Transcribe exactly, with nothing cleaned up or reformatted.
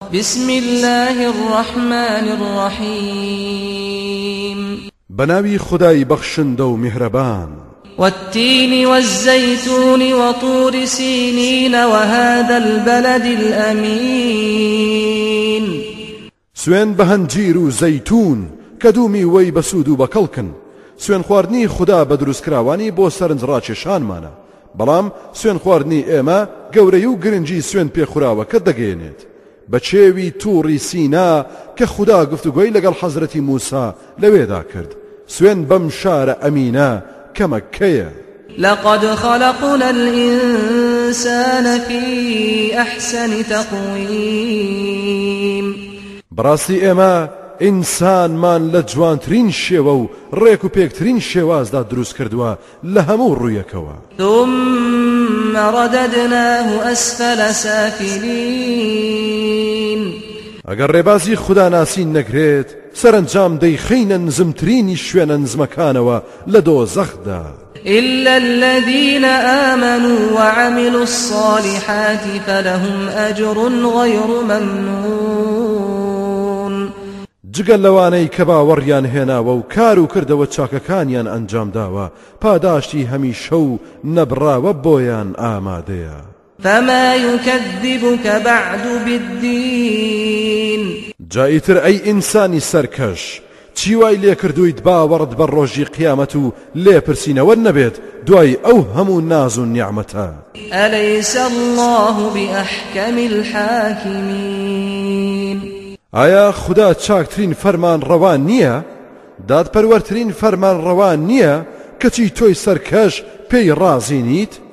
بسم الله الرحمن الرحيم بناوي خداي بخشند و مهربان والتين والزيتون وطور سينين وهذا البلد الأمين سوين بهنجير و زيتون كدومي وي بسود و بكلكن سوين خواردني خدا بدروس كراواني بو سرنج راچشان مانا بلام سوين خواردني ايما گوريو گرنجي سوين پي خوراوه كدگينيت بچێوی تووڕی سینا کە خدا گفتوگۆی لەگەڵ حەزرەتی موسا لەوێدا کرد سوێن بەم شارە ئەمینە کە مەککەیە. لقد خلقنا الإنسان في أحسن تقويم بەڕاستی ئێمە ئینسانمان لە جوانترین شێوە و ڕێک و پێکترین شێوازدا دروست کردووە لە هەموو ڕوویەکەوە. ثم رددناه أسفل سافلين ئەگەر ڕێبازی خدا ناسین نەکرێت سەرنجام دەیخینە نزمترینی شوێنە نزمەکانەوە لە دۆزەخدا. إلا الذين آمنوا وعملوا الصالحات فلهم أجر غير ممنون جگەل لەوانەی کە باوەڕیان هێناوە و کار و کردەوە چاکەکانیان ئەنجام داوە پاداشتی هەمیشە و نەبڕاوە بۆیان ئامادەیە. فما يكذبك بعد بالدين جایتر ئەی ئینسانی سەرکەش چی وای لێ کردوویت باوەڕت بە ڕۆژی قیامەت و لێپرسینەوە نەبێت دوای ئەو هەموو ناز و نیعمەتە. أليس الله بأحكم الحاكمين ئایا خدا چاکترین فەرمان ڕەوان نییە؟ دادپەروەرترین فەرمان ڕەوان نییە کەچی تۆی سەرکەش پێی ڕازی نیت؟